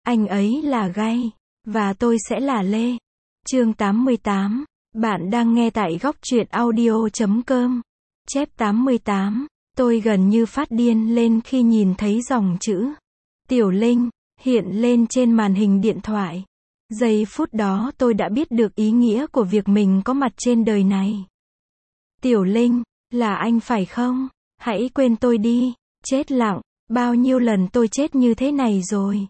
Anh ấy là Gay, và tôi sẽ là Lê. Chương 88. Bạn đang nghe tại góc truyện audio.com. Chép 88. Tôi gần như phát điên lên khi nhìn thấy dòng chữ Tiểu Linh hiện lên trên màn hình điện thoại. Giây phút đó tôi đã biết được ý nghĩa của việc mình có mặt trên đời này. Tiểu Linh, là anh phải không? Hãy quên tôi đi. Chết lặng, bao nhiêu lần tôi chết như thế này rồi.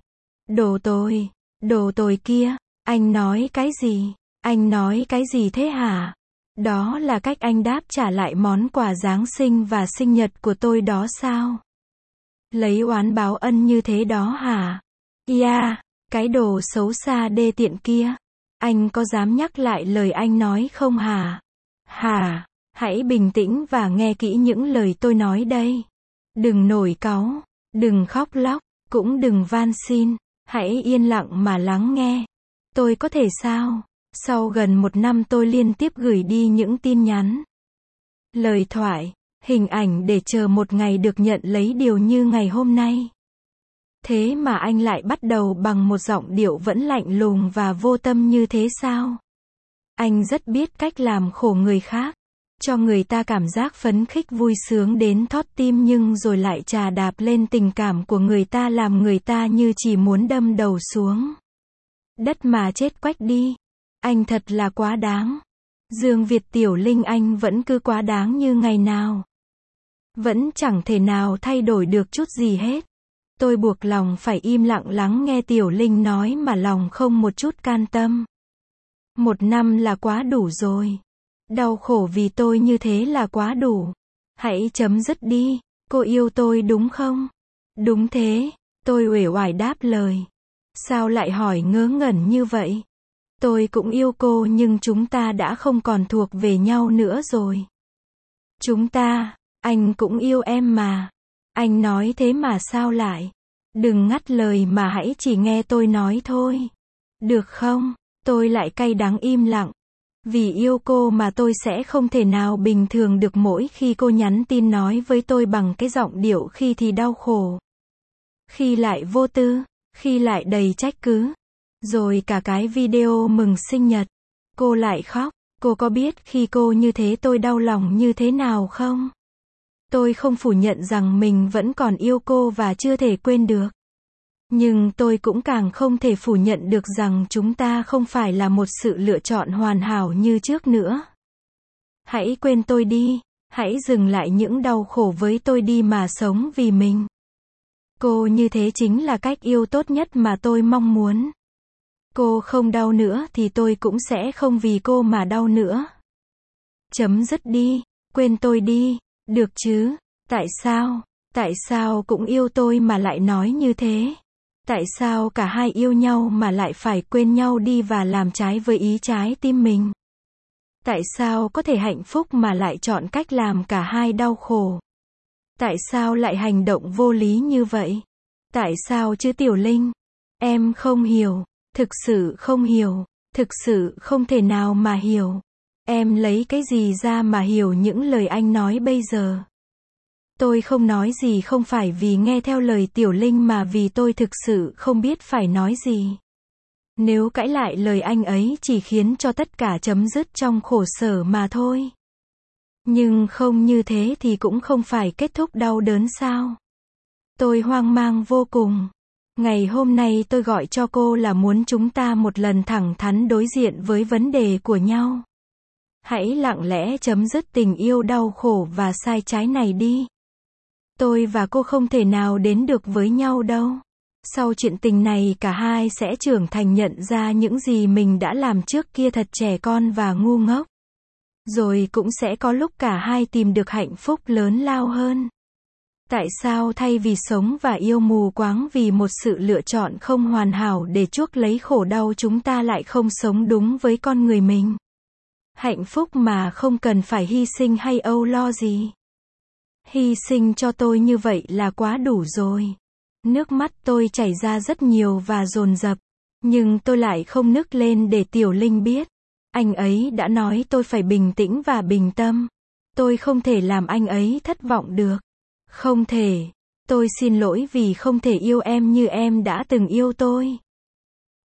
Đồ tồi kia, anh nói cái gì? Anh nói cái gì thế hả? Đó là cách anh đáp trả lại món quà Giáng sinh và sinh nhật của tôi đó sao? Lấy oán báo ân như thế đó hả? Cái đồ xấu xa đê tiện kia. Anh có dám nhắc lại lời anh nói không hả? Hãy bình tĩnh và nghe kỹ những lời tôi nói đây. Đừng nổi cáu, đừng khóc lóc, cũng đừng van xin. Hãy yên lặng mà lắng nghe. Tôi có thể sao? Sau gần 1 năm tôi liên tiếp gửi đi những tin nhắn, lời thoại, hình ảnh để chờ một ngày được nhận lấy điều như ngày hôm nay. Thế mà anh lại bắt đầu bằng một giọng điệu vẫn lạnh lùng và vô tâm như thế sao? Anh rất biết cách làm khổ người khác, cho người ta cảm giác phấn khích vui sướng đến thót tim nhưng rồi lại chà đạp lên tình cảm của người ta làm người ta như chỉ muốn đâm đầu xuống đất mà chết quách đi. Anh thật là quá đáng. Dương Việt Tiểu Linh, anh vẫn cứ quá đáng như ngày nào. Vẫn chẳng thể nào thay đổi được chút gì hết. Tôi buộc lòng phải im lặng lắng nghe Tiểu Linh nói mà lòng không một chút can tâm. 1 năm là quá đủ rồi. Đau khổ vì tôi như thế là quá đủ. Hãy chấm dứt đi. Cô yêu tôi đúng không? Đúng thế. Tôi uể oải đáp lời. Sao lại hỏi ngớ ngẩn như vậy? Tôi cũng yêu cô nhưng chúng ta đã không còn thuộc về nhau nữa rồi. Anh cũng yêu em mà. Anh nói thế mà sao lại? Đừng ngắt lời mà hãy chỉ nghe tôi nói thôi. Được không? Tôi lại cay đắng im lặng. Vì yêu cô mà tôi sẽ không thể nào bình thường được mỗi khi cô nhắn tin nói với tôi bằng cái giọng điệu khi thì đau khổ, khi lại vô tư, khi lại đầy trách cứ. Rồi cả cái video mừng sinh nhật, cô lại khóc. Cô có biết khi cô như thế tôi đau lòng như thế nào không? Tôi không phủ nhận rằng mình vẫn còn yêu cô và chưa thể quên được. Nhưng tôi cũng càng không thể phủ nhận được rằng chúng ta không phải là một sự lựa chọn hoàn hảo như trước nữa. Hãy quên tôi đi. Hãy dừng lại những đau khổ với tôi đi mà sống vì mình. Cô như thế chính là cách yêu tốt nhất mà tôi mong muốn. Cô không đau nữa thì tôi cũng sẽ không vì cô mà đau nữa. Chấm dứt đi. Quên tôi đi. Được chứ? Tại sao cũng yêu tôi mà lại nói như thế? Tại sao cả hai yêu nhau mà lại phải quên nhau đi và làm trái với ý trái tim mình? Tại sao có thể hạnh phúc mà lại chọn cách làm cả hai đau khổ? Tại sao lại hành động vô lý như vậy? Tại sao chứ Tiểu Linh? Em không hiểu. Thực sự không hiểu. Thực sự không thể nào mà hiểu. Em lấy cái gì ra mà hiểu những lời anh nói bây giờ? Tôi không nói gì không phải vì nghe theo lời Tiểu Linh mà vì tôi thực sự không biết phải nói gì. Nếu cãi lại lời anh ấy chỉ khiến cho tất cả chấm dứt trong khổ sở mà thôi. Nhưng không như thế thì cũng không phải kết thúc đau đớn sao? Tôi hoang mang vô cùng. Ngày hôm nay tôi gọi cho cô là muốn chúng ta một lần thẳng thắn đối diện với vấn đề của nhau. Hãy lặng lẽ chấm dứt tình yêu đau khổ và sai trái này đi. Tôi và cô không thể nào đến được với nhau đâu. Sau chuyện tình này cả hai sẽ trưởng thành nhận ra những gì mình đã làm trước kia thật trẻ con và ngu ngốc. Rồi cũng sẽ có lúc cả hai tìm được hạnh phúc lớn lao hơn. Tại sao thay vì sống và yêu mù quáng vì một sự lựa chọn không hoàn hảo để chuốc lấy khổ đau chúng ta lại không sống đúng với con người mình? Hạnh phúc mà không cần phải hy sinh hay âu lo gì. Hy sinh cho tôi như vậy là quá đủ rồi. Nước mắt tôi chảy ra rất nhiều và dồn dập. Nhưng tôi lại không nức lên để Tiểu Linh biết. Anh ấy đã nói tôi phải bình tĩnh và bình tâm. Tôi không thể làm anh ấy thất vọng được. Không thể. Tôi xin lỗi vì không thể yêu em như em đã từng yêu tôi.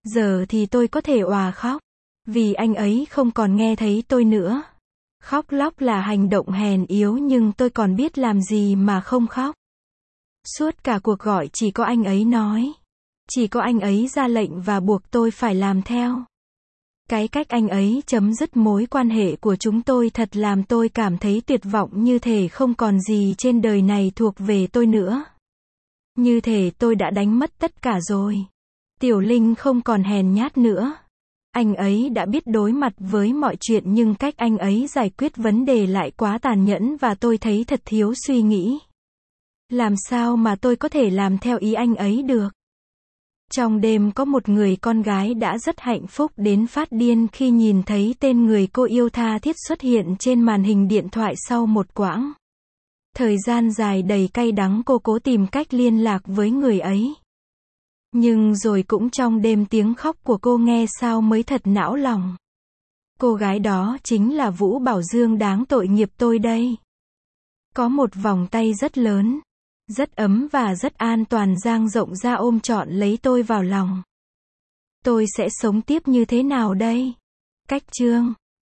Giờ thì tôi có thể òa khóc. Vì anh ấy không còn nghe thấy tôi nữa. Khóc lóc là hành động hèn yếu nhưng tôi còn biết làm gì mà không khóc. Suốt cả cuộc gọi chỉ có anh ấy nói. Chỉ có anh ấy ra lệnh và buộc tôi phải làm theo. Cái cách anh ấy chấm dứt mối quan hệ của chúng tôi thật làm tôi cảm thấy tuyệt vọng, như thể không còn gì trên đời này thuộc về tôi nữa. Như thể tôi đã đánh mất tất cả rồi. Tiểu Linh không còn hèn nhát nữa. Anh ấy đã biết đối mặt với mọi chuyện nhưng cách anh ấy giải quyết vấn đề lại quá tàn nhẫn và tôi thấy thật thiếu suy nghĩ. Làm sao mà tôi có thể làm theo ý anh ấy được? Trong đêm có một người con gái đã rất hạnh phúc đến phát điên khi nhìn thấy tên người cô yêu tha thiết xuất hiện trên màn hình điện thoại sau một quãng thời gian dài đầy cay đắng, cô cố tìm cách liên lạc với người ấy. Nhưng rồi cũng trong đêm tiếng khóc của cô nghe sao mới thật não lòng. Cô gái đó chính là Vũ Bảo Dương, đáng tội nghiệp tôi đây. Có một vòng tay rất lớn, rất ấm và rất an toàn dang rộng ra ôm trọn lấy tôi vào lòng. Tôi sẽ sống tiếp như thế nào đây? Cách chương